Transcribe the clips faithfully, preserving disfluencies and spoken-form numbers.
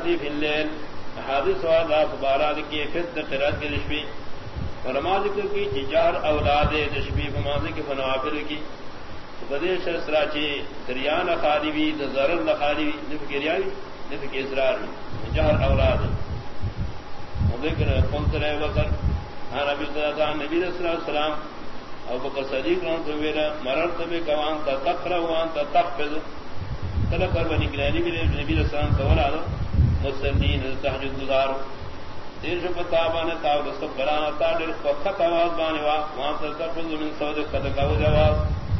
القراءة في الليل حادث والا فبارات کی فت قرات کے رشبی علماء ذکر کی جہر اولاد رشبی فماضی کے فنوافل کی بدیش اسراچی دریان خالوی ذرر خالوی نفکریاوی نفک اسرار جہر اولاد ذکر قلت رہے بکر ہاں نبی صلی اللہ علیہ وسلم او بکر صدیق رحمت اللہ مررت بکوان تتقرا وان تتقفز تلک کر بنی گرانی بھی نبی صلی اللہ علیہ وسلم تولا دو مسلمین تحجد دار دیر جو پتابان تاول سب برانا تا دیر وقت آواز بانے وا وان تتقفز من سود قد قاو جواز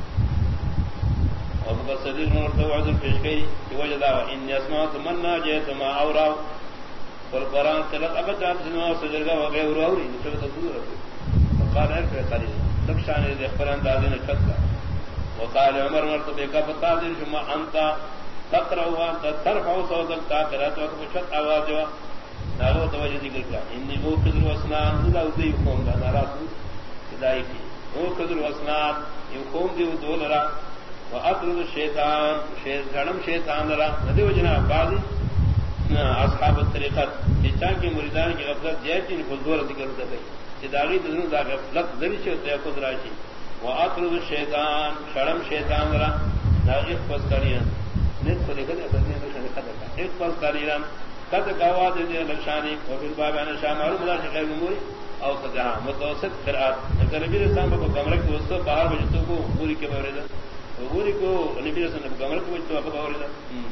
او بکر صدیق رحمت اللہ عزر پیش گئی کہ وجہ داوا انی اسمات من ناجیت ما اوراو قرآن تلت ابد جات سنوا سجرگا وغیرہ وراوری نشوت دور وقال ہے کہ قال لبشان دے قرآن دادن چھتا وقال عمر مرتبہ کا بتا دے شما انت تقرا وانت ترفع صوتك تاقرات وقت آواز جو نالو توجہ ذکر کیا انی وہ قدر واسنان لا ودی قوم دا ناراض ہدایت کی وہ قدر واسنان یہ قوم دی دولرا واطرد الشیطان شیطان شیطان را ندی وجنا بعضی اصحاب الطریقت جتان کی مریدان کی غفلت جیتی فضور ذکر ہوتا ہے سداغی دنوں دا غفلت ذریچ ہوتا ہے خود راشی واطرد الشیطان شرم شیطان را ناغف پس کریان نیت کو دیکھا دیا بدنی نشان خطا ایک پس کریان قد قواد دے لکشانی وفی الباب عن شام معلوم مدار شخیر نموری او صدحا متوسط قرآت نکر نبی رسان کو کمرک دوستو باہر بجتو کو پوری کے باوریدہ پوری کو نبی رسان کو کمرک بجتو آپ باوریدہ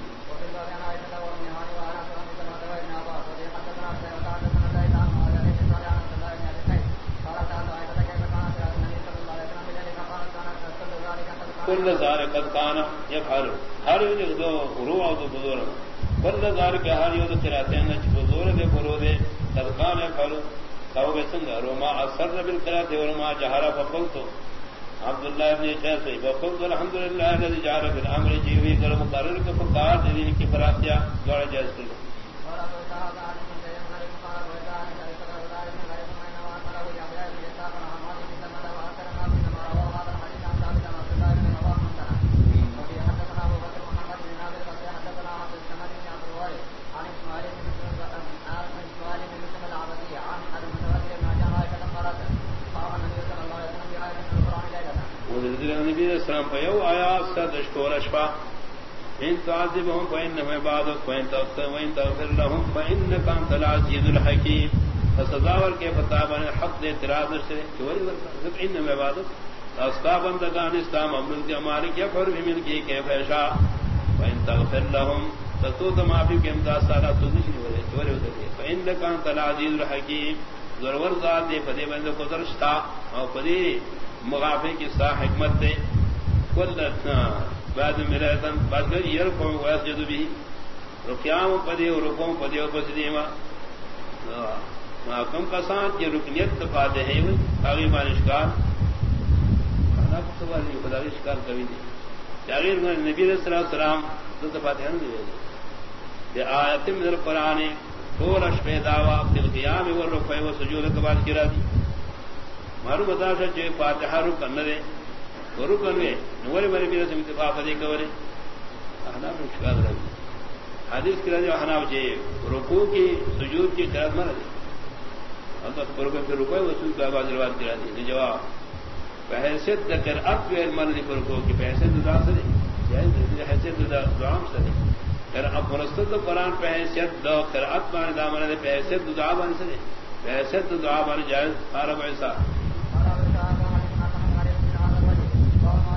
کل زار قد کانا یفعل ہر یوز دو روح او دو بزور کل زار کے ہر یوز قراتے ہیں چھ بزور دے برو دے قد کانا یفعل کہو بسنگ روما اثر بالقراتے ورما جہارا فقلتو عبداللہ ابن شیخی فقلتو الحمدللہ الذي جعل بالعمر جیوی کر مقرر کے فقار دین کی فراتیا دوڑا جائز کرو نبی السلام پیو آیا صد اشکور اشفا ان تعذبهم فإنهم عبادك وإن تغفر لهم فإنك أنت العزيز الحكيم فسزاور کے فتابان حق دے اعتراض سے چوری ورکا انهم عبادك اصحاب بندگان اسلام امن کے مالک یفعل بملکی کیف یشاء وإن تغفر لهم فتو معافی کے امداد سارا تو نہیں ہو چوری ہوتے فإنك أنت العزيز الحكيم ضرور ذات دے پدے بندے کو درشتا اور پدے مغافی کی سا حکمت دے کل بعد ملائتن بعد کر یرفع ویسجد بھی رکیام پدے و رکوم پدے و پسدیما کم کسان کی رکنیت فاتح ہے آگی مان اشکار خدا کو سوال نہیں خدا کی اشکار کبھی نہیں تغیر نبی صلی اللہ علیہ وسلم دو فاتحہ نہیں دے بے آیت من القرآن طول اشبہ دعوی بالقیام والرفع والسجود کبال کرا دی معلوم بتا جو فاتحہ رکن دے وہ رکن ہوئے نوری بری میرے سے اتفاق دے کورے احناف اشکال رہی حدیث کی رضی احناف جے رکوع کی سجود کی قرآن مرہ دے اللہ پر رکوع پھر رکوع ہے وصول کا آواز رواد کرا دی جواب بحیثیت دکر اب جو مرد پر رکوع کی بحیثیت دعا سے دے حیثیت دعا سے دے کر اب مرستد قرآن بحیثیت دعا قرآن بانے دامنہ دے بحیثیت دعا بانے سے دے بحیثیت دعا بانے جائز عرب ایسا